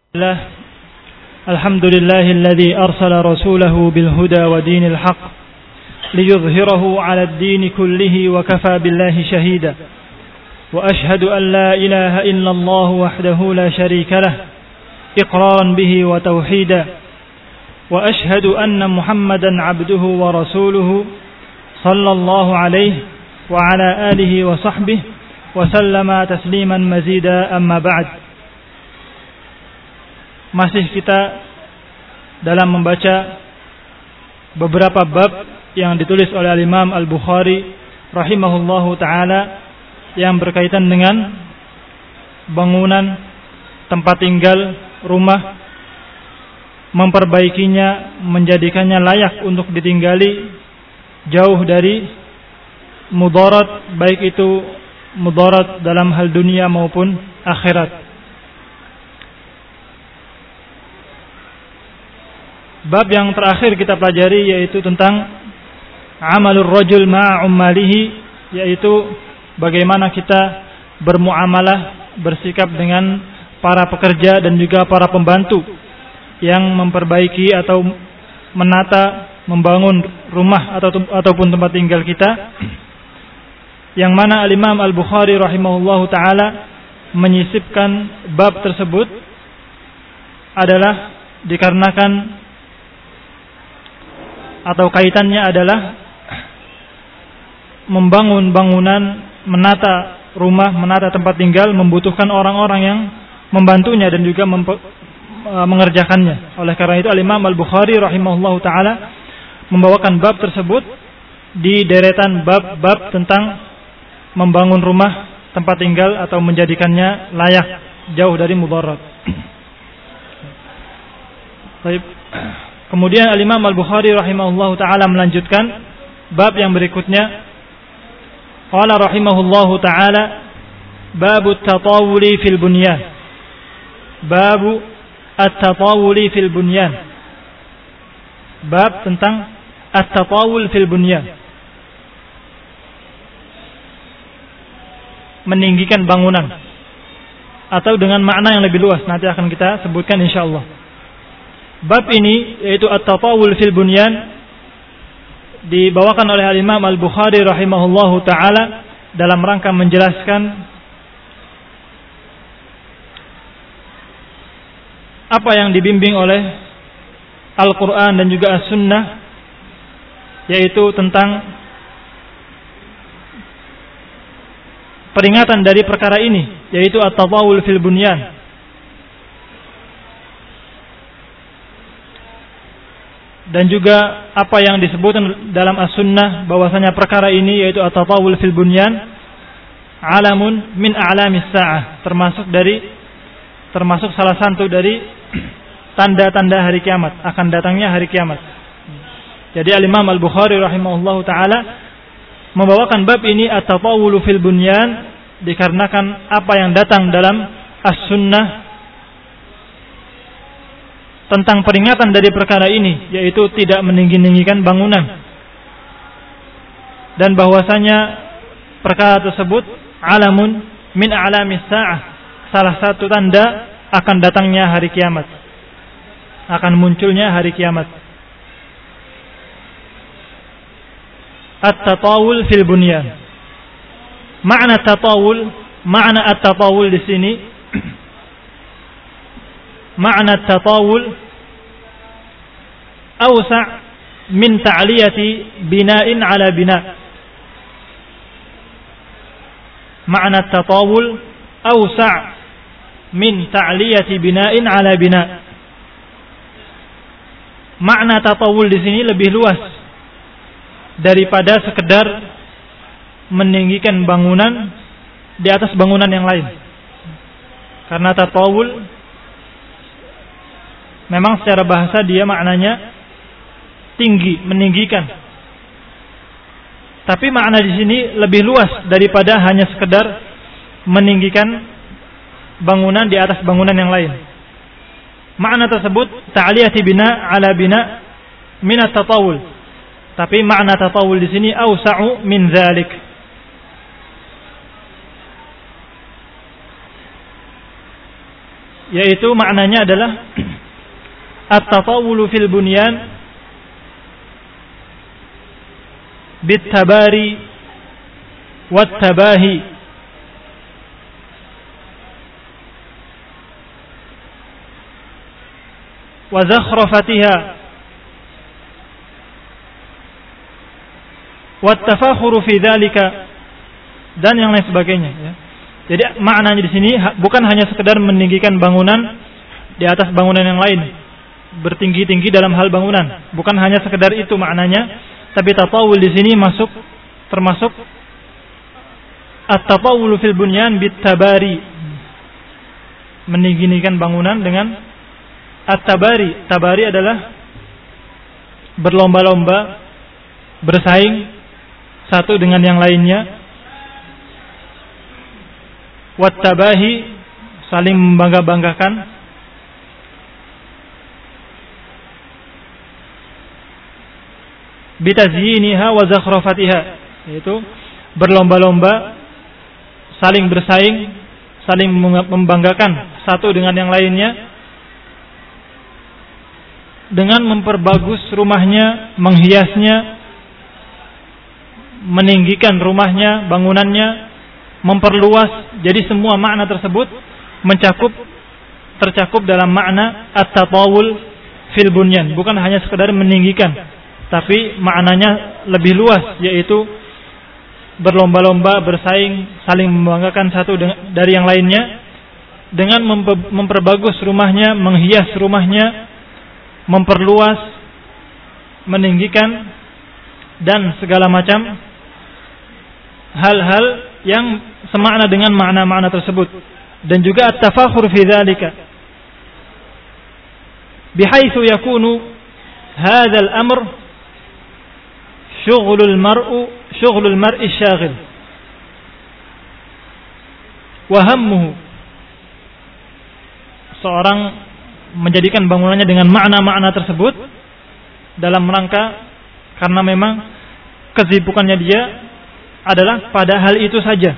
الله الحمد لله الذي أرسل رسوله بالهدى ودين الحق ليظهره على الدين كله وكفى بالله شهيدا وأشهد أن لا إله إلا الله وحده لا شريك له إقرارا به وتوحيدا وأشهد أن محمدا عبده ورسوله صلى الله عليه وعلى آله وصحبه وسلم تسليما مزيدا أما بعد. Masih kita dalam membaca beberapa bab yang ditulis oleh Imam Al-Bukhari rahimahullahu taala yang berkaitan dengan bangunan, tempat tinggal, rumah, memperbaikinya, menjadikannya layak untuk ditinggali, jauh dari mudarat, baik itu mudarat dalam hal dunia maupun akhirat. Bab yang terakhir kita pelajari yaitu tentang amalur rajul ma'a ummalihi, yaitu bagaimana kita bermuamalah, bersikap dengan para pekerja dan juga para pembantu yang memperbaiki atau menata, membangun rumah ataupun tempat tinggal kita, yang mana Al-Imam Al-Bukhari rahimahullahu taala menyisipkan bab tersebut adalah dikarenakan atau kaitannya adalah membangun bangunan, menata rumah, menata tempat tinggal membutuhkan orang-orang yang membantunya dan juga mengerjakannya. Oleh karena itu Al-Imam Al-Bukhari rahimahullahu taala membawakan bab tersebut di deretan bab-bab tentang membangun rumah, tempat tinggal atau menjadikannya layak, jauh dari mudarat. Baik. Kemudian Al-Imam Al-Bukhari rahimahullahu taala melanjutkan bab yang berikutnya. Qala rahimahullahu taala babu at-tatawuli fil bunyan. Babu at-tatawuli fil bunyan. Bab tentang at-tatawul fil bunyan. Meninggikan bangunan atau dengan makna yang lebih luas nanti akan kita sebutkan insyaallah. Bab ini yaitu at-tatawul fil bunyan dibawakan oleh Al-Imam Al-Bukhari rahimahullahu taala dalam rangka menjelaskan apa yang dibimbing oleh Al-Qur'an dan juga As-Sunnah, yaitu tentang peringatan dari perkara ini, yaitu at-tatawul fil bunyan. Dan juga apa yang disebutkan dalam As-Sunnah bahwasanya perkara ini yaitu at-tatawul fil bunyan alamun min a'lamis sa'ah, termasuk salah satu dari tanda-tanda hari kiamat, akan datangnya hari kiamat. Jadi Al-Imam Al-Bukhari rahimahullahu taala membawakan bab ini at-tatawul fil bunyan dikarenakan apa yang datang dalam As-Sunnah tentang peringatan dari perkara ini, yaitu tidak meninggi-ninggikan bangunan, dan bahwasanya perkara tersebut alamun min a'lamis sa'ah, salah satu tanda akan datangnya hari kiamat, akan munculnya hari kiamat. At-tatawul fil bunyan. Makna at-tatawul di sini, makna at-tatawul awsa' min ta'liyati bina'in 'ala bina'. Makna at-tatawul awsa' min ta'liyati bina'in 'ala bina'. Makna tatawul di sini lebih luas daripada sekedar meninggikan bangunan di atas bangunan yang lain. Karena tatawul memang secara bahasa dia maknanya tinggi, meninggikan. Tapi makna di sini lebih luas daripada hanya sekedar meninggikan bangunan di atas bangunan yang lain. Makna tersebut ta'liyati bina 'ala bina min at-tatawul. Tapi makna tatawul di sini awsa'u min dzalik. yaitu maknanya adalah at-tatawulu fil bunyan bit-tabari wat-tabahi wa zakhrafatiha wat-tafakhuru fi dzalika dan yang lain sebagainya, ya. Jadi maknanya di sini bukan hanya sekedar meninggikan bangunan di atas bangunan yang lain, bertinggi-tinggi dalam hal bangunan, bukan hanya sekedar itu maknanya, tapi tatawul di sini termasuk at-tatawul fil bunyan bit-tabari, meninggikan bangunan dengan at-tabari. Tabari adalah berlomba-lomba, bersaing satu dengan yang lainnya. Wat-tabahi, saling membangga-banggakan. Bitazyiniha wa zakhrafatiha, yaitu berlomba-lomba, saling bersaing, saling membanggakan satu dengan yang lainnya dengan memperbagus rumahnya, menghiasnya, meninggikan rumahnya, bangunannya, memperluas. Jadi semua makna tersebut tercakup dalam makna at-tatawul fil bunyan, bukan hanya sekedar meninggikan, tapi maknanya lebih luas, yaitu berlomba-lomba, bersaing, saling membanggakan satu dari yang lainnya dengan memperbagus rumahnya, menghias rumahnya, memperluas, meninggikan, dan segala macam hal-hal yang semakna dengan makna-makna tersebut. Dan juga at-tafakhur fi dzalika bihaitsu yakunu hadzal amr syughlul mar'i syaghil wa hammuhu. Seorang menjadikan bangunannya dengan makna-makna tersebut dalam rangka karena memang kesibukannya dia adalah pada hal itu saja.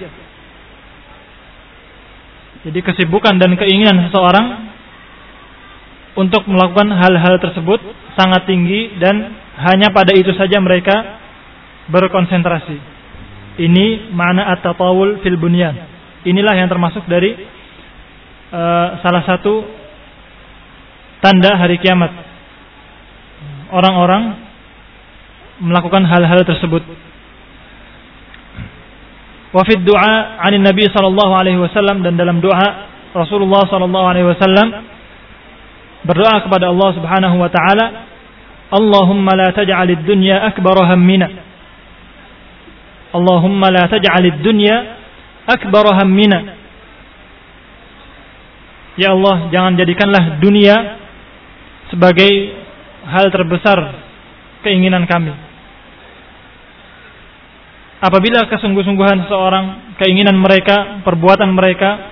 Jadi kesibukan dan keinginan seseorang untuk melakukan hal-hal tersebut sangat tinggi dan hanya pada itu saja mereka berkonsentrasi. Ini makna at-tatawul fil bunyan. Inilah yang termasuk dari salah satu tanda hari kiamat. Orang-orang melakukan hal-hal tersebut. Wa fi du'a 'an Nabi sallallahu alaihi wasallam, dan dalam doa Rasulullah sallallahu alaihi wasallam berdoa kepada Allah Subhanahu wa taala, Allahumma la taj'alid dunya akbar hammina. Allahumma la taj'alid dunya akbar hammina. Ya Allah, jangan jadikanlah dunia sebagai hal terbesar keinginan kami. Apabila kesungguh-sungguhan seseorang, keinginan mereka, perbuatan mereka,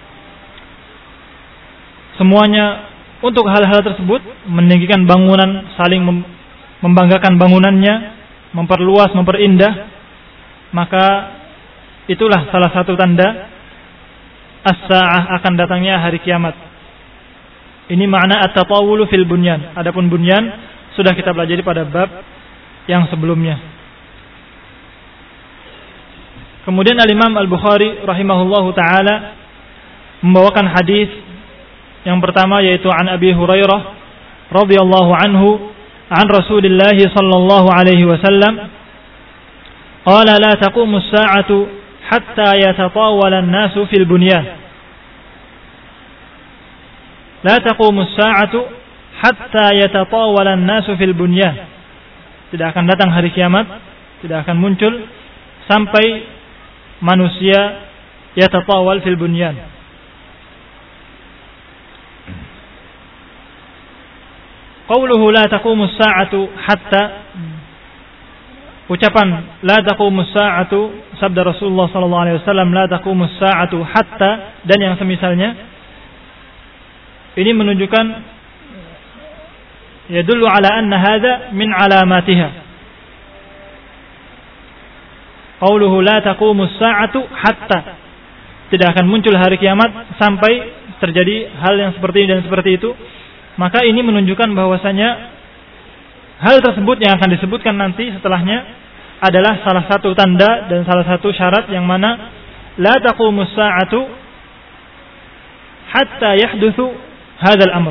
semuanya untuk hal-hal tersebut, meninggikan bangunan, saling membanggakan bangunannya, memperluas, memperindah, maka itulah salah satu tanda as-sa'ah, akan datangnya hari kiamat. Ini makna at-tatawulu fil bunyan. Adapun bunyan sudah kita pelajari pada bab yang sebelumnya. Kemudian Al-Imam Al-Bukhari rahimahullahu taala membawakan hadis yang pertama, yaitu an Abi Hurairah radhiyallahu anhu an Rasulillah sallallahu alaihi wasallam qala la taqumu as-sa'atu hatta yatatawala an-nasu fil bunyan. La taqumu as-sa'atu hatta yatatawala an-nasu fil bunyan. Tidak akan datang hari kiamat, tidak akan muncul sampai manusia yatatawal fil bunyan. Qauluhu la taqumu as-sa'atu hatta, ucapan la taqumu as-sa'atu, sabda Rasulullah sallallahu alaihi wasallam la taqumu as-sa'atu hatta, dan yang semisalnya, ini menunjukkan yadullu ala anna hadha min alamatiha. Qauluhu la taqumu as-sa'atu hatta, tidak akan muncul hari kiamat sampai terjadi hal yang seperti ini dan seperti itu, maka ini menunjukkan bahwasanya hal tersebut yang akan disebutkan nanti setelahnya adalah salah satu tanda dan salah satu syarat yang mana la taqumus sa'atu hatta yahdutsu hadzal amr.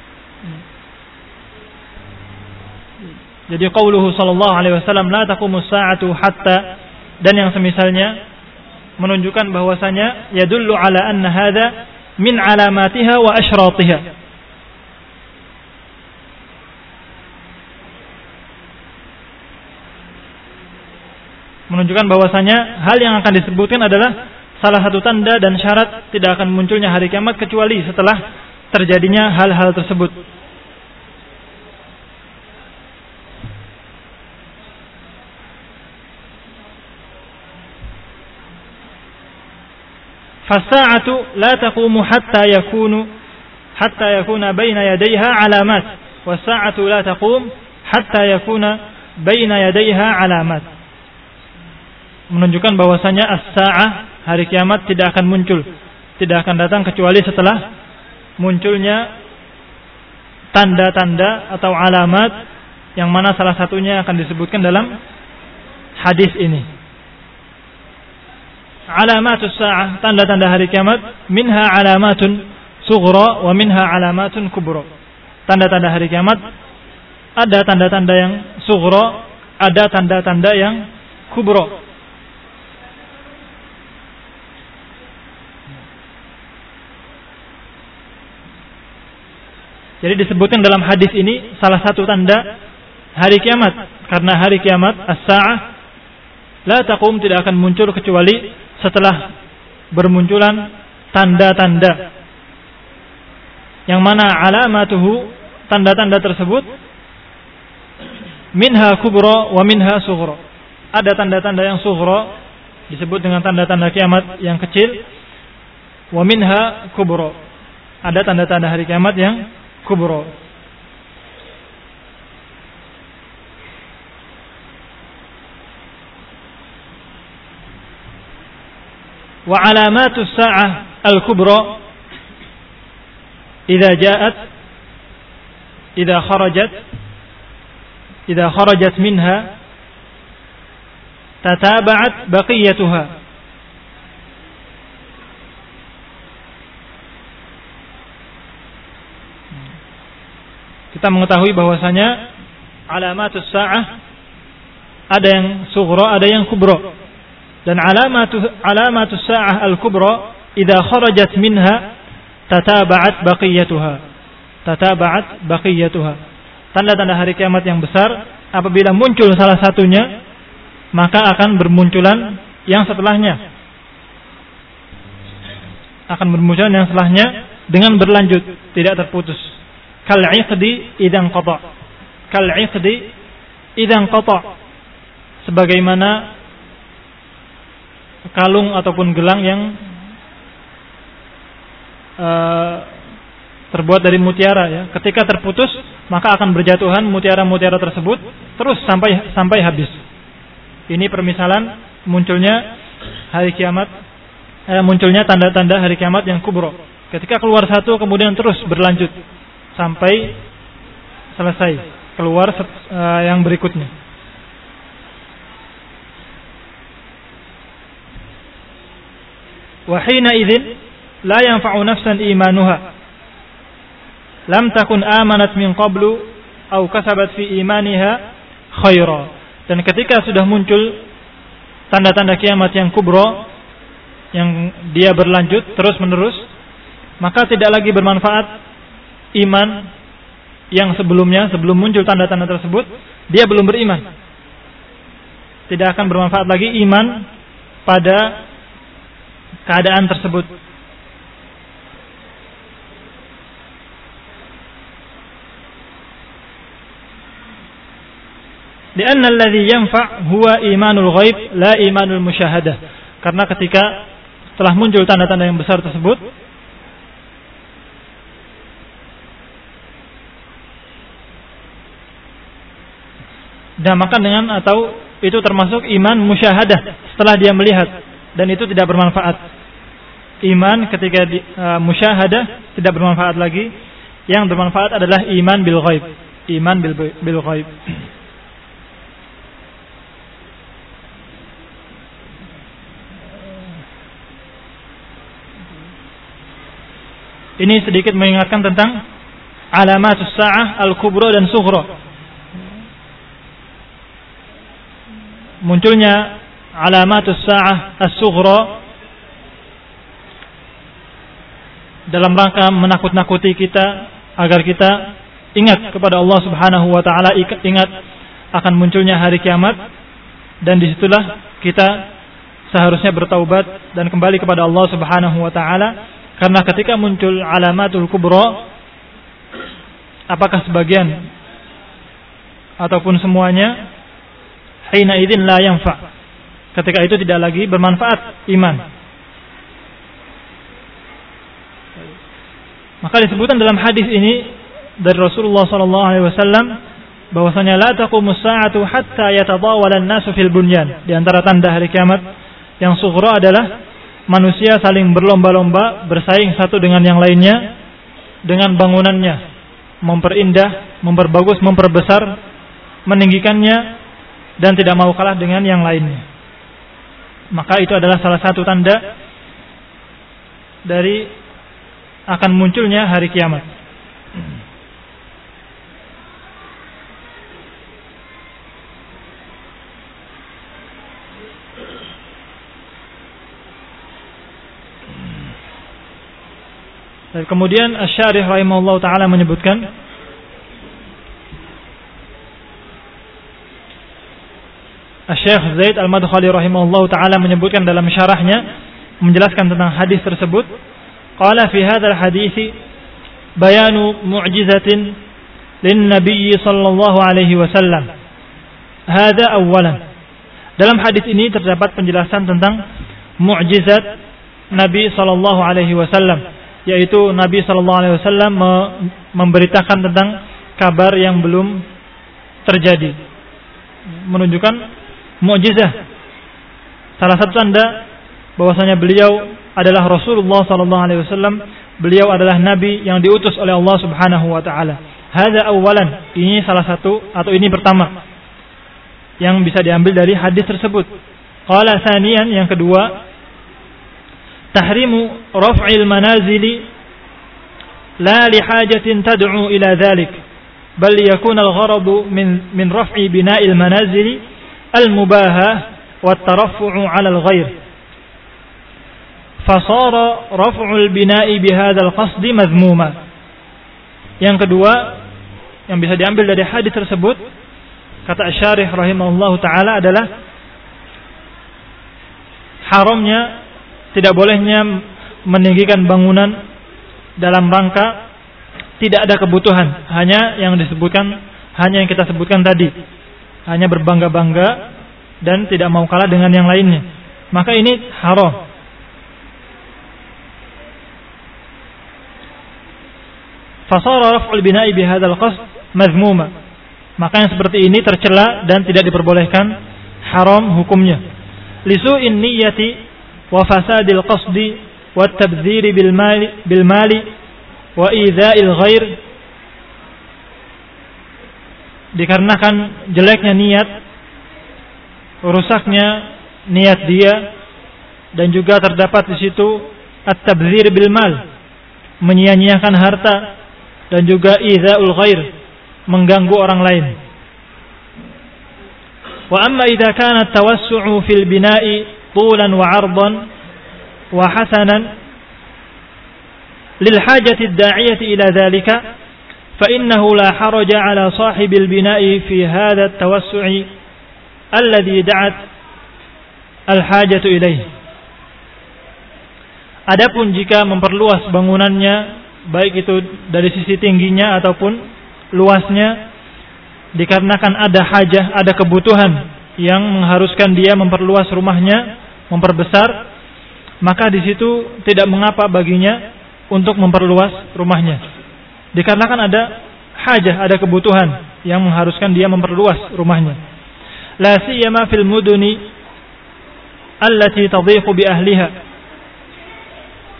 Jadi qauluhu sallallahu alaihi wasallam la taqumus sa'atu hatta, dan yang semisalnya menunjukkan bahwasanya yadullu ala anna hadza min alamatiha wa asyratiha. Menunjukkan bahwasanya hal yang akan disebutkan adalah salah satu tanda dan syarat tidak akan munculnya hari kiamat kecuali setelah terjadinya hal-hal tersebut. Fasa'atu la taqumu hatta yakuna baina yadayha alamat, wasa'atu la taqum hatta yakuna baina yadayha alamat. Menunjukkan bahwasanya as-sa'ah, hari kiamat, tidak akan muncul, tidak akan datang kecuali setelah munculnya tanda-tanda atau alamat yang mana salah satunya akan disebutkan dalam hadis ini. Alamatus sa'ah, tanda-tanda hari kiamat, minha alamatun sughra wa minha alamatun kubra. Tanda-tanda hari kiamat ada tanda-tanda yang sughra, ada tanda-tanda yang kubra. Jadi disebutkan dalam hadis ini salah satu tanda hari kiamat, karena hari kiamat as-sa'ah la taqum, tidak akan muncul kecuali setelah bermunculan tanda-tanda yang mana alamatuhu, tanda-tanda tersebut, minha kubra wa minha sughra. Ada tanda-tanda yang sughra, disebut dengan tanda-tanda kiamat yang kecil, wa minha kubra. Ada tanda-tanda hari kiamat yang kubra. Wa alamatus sa'ah al-kubra idza ja'at idza kharajat minha tataba'at baqiyatuha. Kita mengetahui bahwasanya alamatus sa'ah ada yang sughra, ada yang kubra. Dan alamatus sa'ah al-kubra idza kharajat minha tataba'at baqiyatuha. Tanda-tanda hari kiamat yang besar apabila muncul salah satunya, maka akan bermunculan yang setelahnya. Akan bermunculan yang setelahnya dengan berlanjut, tidak terputus. Kal'iqdi idzan qata. Sebagaimana kalung ataupun gelang yang terbuat dari mutiara, ya. Ketika terputus, maka akan berjatuhan mutiara-mutiara tersebut terus sampai habis. Ini permisalan munculnya hari kiamat, munculnya tanda-tanda hari kiamat yang kubra. Ketika keluar satu, kemudian terus berlanjut sampai selesai, keluar yang berikutnya. Wa hina idzin la yanfa'u nafsan imanuha lam takun amanat min qablu aw kasabat fi imaniha khaira. Dan ketika sudah muncul tanda-tanda kiamat yang kubra, yang dia berlanjut terus menerus, maka tidak lagi bermanfaat iman yang sebelumnya, sebelum muncul tanda-tanda tersebut dia belum beriman. Tidak akan bermanfaat lagi iman pada keadaan tersebut. Lianna alladhi yanfa' huwa imanul ghaib la imanul musyahadah. Karena ketika setelah muncul tanda-tanda yang besar tersebut, dinamakan dengan atau itu termasuk iman musyahadah setelah dia melihat, dan itu tidak bermanfaat. iman ketika musyahadah tidak bermanfaat lagi. Yang bermanfaat adalah iman bil ghaib. Iman bil ghaib. Ini sedikit mengingatkan tentang alamatus sa'ah al-kubra dan sughra. Munculnya alamatus sa'ah as-sughra dalam rangka menakut-nakuti kita agar kita ingat kepada Allah Subhanahu wa taala, ingat akan munculnya hari kiamat, dan disitulah kita seharusnya bertaubat dan kembali kepada Allah Subhanahu wa taala. Karena ketika muncul alamatul kubra, apakah sebagian ataupun semuanya, hina idzin la yanfa. Ketika itu tidak lagi bermanfaat iman. Maka disebutkan dalam hadis ini dari Rasulullah sallallahu alaihi wasallam bahwasanya la taqumus sa'atu hatta yatadawala an-nasu fil bunyan. Di antara tanda hari kiamat yang sughra adalah manusia saling berlomba-lomba bersaing satu dengan yang lainnya dengan bangunannya, memperindah, memperbagus, memperbesar, meninggikannya, dan tidak mau kalah dengan yang lainnya. Maka itu adalah salah satu tanda dari akan munculnya hari kiamat. Dan kemudian Asy-Syarih rahimahullah ta'ala menyebutkan Asy-Syaikh Zaid Al-Madkhali rahimahullah ta'ala menyebutkan dalam syarahnya menjelaskan tentang hadis tersebut, qala fi hadzal hadits bayanu mu'jizatin lin-nabiy sallallahu alaihi wasallam. Hadza awwalan. Dalam hadis ini terdapat penjelasan tentang mu'jizat Nabi sallallahu alaihi wasallam, yaitu Nabi sallallahu alaihi wasallam memberitakan tentang kabar yang belum terjadi, menunjukkan mukjizat. Salah satu tanda bahwasanya beliau adalah Rasulullah sallallahu alaihi wasallam, beliau adalah nabi yang diutus oleh Allah Subhanahu wa taala. Hadza awalan, ini salah satu atau ini pertama yang bisa diambil dari hadis tersebut. Qala tsaniyan, yang kedua, tahrimu raf'il manazili la li hajatin tad'u ila dhalik, bal yakun al-gharadu min raf'i bina'il manazili al-mubaha wa at-taraffu'u 'ala al-ghayr. Fasara raf'ul bina'i bihadzal qasdi madhmuma. Yang kedua yang bisa diambil dari hadis tersebut, kata Asy-Syarih rahimahullahu taala, adalah haramnya, tidak bolehnya meninggikan bangunan dalam rangka tidak ada kebutuhan, hanya yang kita sebutkan tadi, hanya berbangga-bangga dan tidak mau kalah dengan yang lainnya, maka ini haram. Fasara raf'ul bina'i bihadzal qasd madhmuma, maka yang seperti ini tercela dan tidak diperbolehkan, haram hukumnya. Lisu'in niyyati wa fasadil qasdi wa tabdziri bil mali wa idza'il ghair, dikarenakan jeleknya niat, rusaknya niat dia, dan juga terdapat di situ at-tabdzir bil mal, menyia-nyiakan harta, dan juga idza'ul ghair, mengganggu orang lain. Wa amma idza kana at-tawassu'u fil bina'i طولا وعرضا وحسنا للحاجة الداعية إلى ذلك فإنه لا حرج على صاحب البناء في هذا التوسع الذي دعت الحاجة إليه. Adapun jika memperluas bangunannya, baik itu dari sisi tingginya ataupun luasnya, dikarenakan ada hajah, ada kebutuhan yang mengharuskan dia memperluas rumahnya, memperbesar, maka di situ tidak mengapa baginya untuk memperluas rumahnya. Dikarenakan ada hajah, ada kebutuhan yang mengharuskan dia memperluas rumahnya. La siyama fil muduni allati tadhiqu bi ahliha.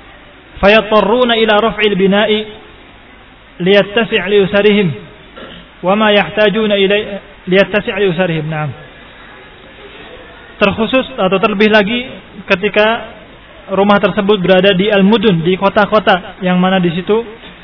fayatarruna ila raf'il bina'i liyattasi' li usarihim wa ma yahtajuna ilai liyattasi' li usarihim. Naam. Terkhusus atau terlebih lagi ketika rumah tersebut berada di al-mudun, di kota-kota yang mana di situ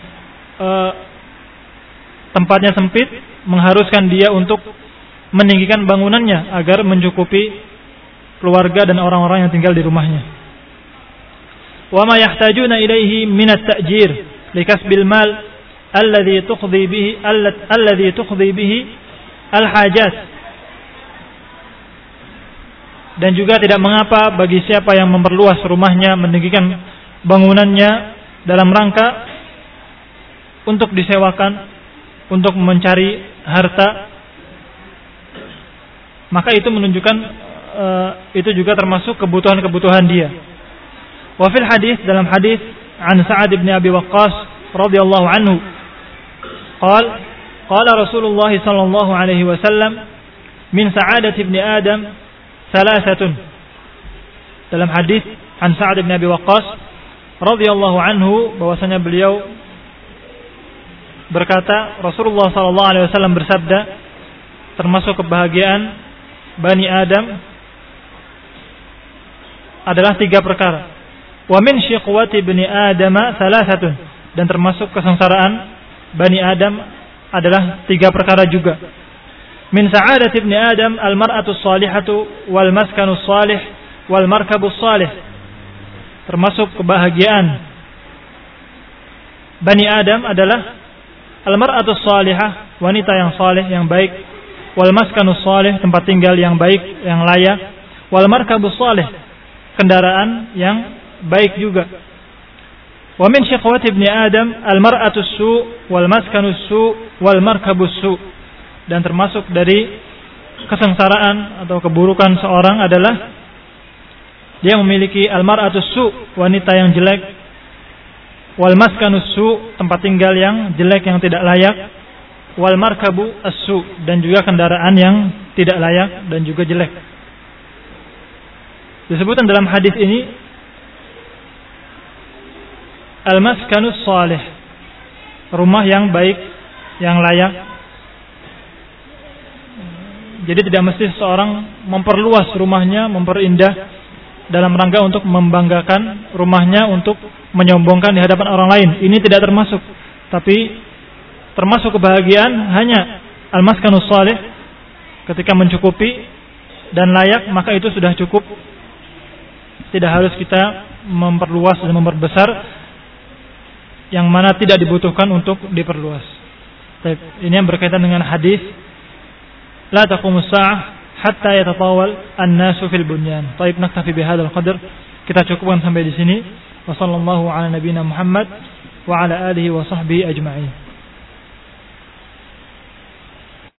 tempatnya sempit, mengharuskan dia untuk meninggikan bangunannya agar mencukupi keluarga dan orang-orang yang tinggal di rumahnya. Wa ma yahtajuna ilaihi min at-ta'jir likasbil mal alladhi tuqdi bihi al-hajat. Dan juga tidak mengapa bagi siapa yang memperluas rumahnya, meninggikan bangunannya dalam rangka untuk disewakan, untuk mencari harta, maka itu menunjukkan itu juga termasuk kebutuhan-kebutuhan dia. Wa fil hadis, dalam hadis an Sa'ad bin Abi Waqqas radhiyallahu anhu, qala Rasulullah sallallahu alaihi wasallam, min sa'adati ibni Adam salasatun. Dalam hadis an Sa'ad bin Abi Waqqas radhiyallahu anhu, bahwasanya beliau berkata, Rasulullah sallallahu alaihi wasallam bersabda, termasuk kebahagiaan Bani Adam adalah 3 perkara. Wa min syiqwati bani Adam salasatun, dan termasuk kesengsaraan Bani Adam adalah 3 perkara juga. Min sa'adati ibni Adam al-mar'atu salihatu wal maskanu salih wal markabu salih. Termasuk kebahagiaan Bani Adam adalah al-mar'atu salihah, wanita yang saleh, yang baik, wal maskanu salih, tempat tinggal yang baik, yang layak, wal markabu salih, kendaraan yang baik juga. Wa min syiqwati ibni Adam al-mar'atu su' wal maskanu su' wal markabu su'. Dan termasuk dari kesengsaraan atau keburukan seorang adalah dia memiliki al-mar'atu su', wanita yang jelek, wal maskanu su', tempat tinggal yang jelek, yang tidak layak, wal markabu as-su', dan juga kendaraan yang tidak layak dan juga jelek. Disebutkan dalam hadis ini al-maskanus salih, rumah yang baik, yang layak. Jadi tidak mesti seorang memperluas rumahnya, memperindah dalam rangka untuk membanggakan rumahnya, untuk menyombongkan di hadapan orang lain. Ini tidak termasuk. Tapi termasuk kebahagiaan hanya al-maskanus salih, ketika mencukupi dan layak, maka itu sudah cukup. Tidak harus kita memperluas dan memperbesar yang mana tidak dibutuhkan untuk diperluas. Ini yang berkaitan dengan hadis la taqumus sa'ah hatta yatatawal an-nasu fil bunyan. Baik, naktafi bihadzal qadar. Kita cukupkan sampai di sini. Wassallallahu ala nabiyyina Muhammad wa ala alihi wa sahbihi ajma'in.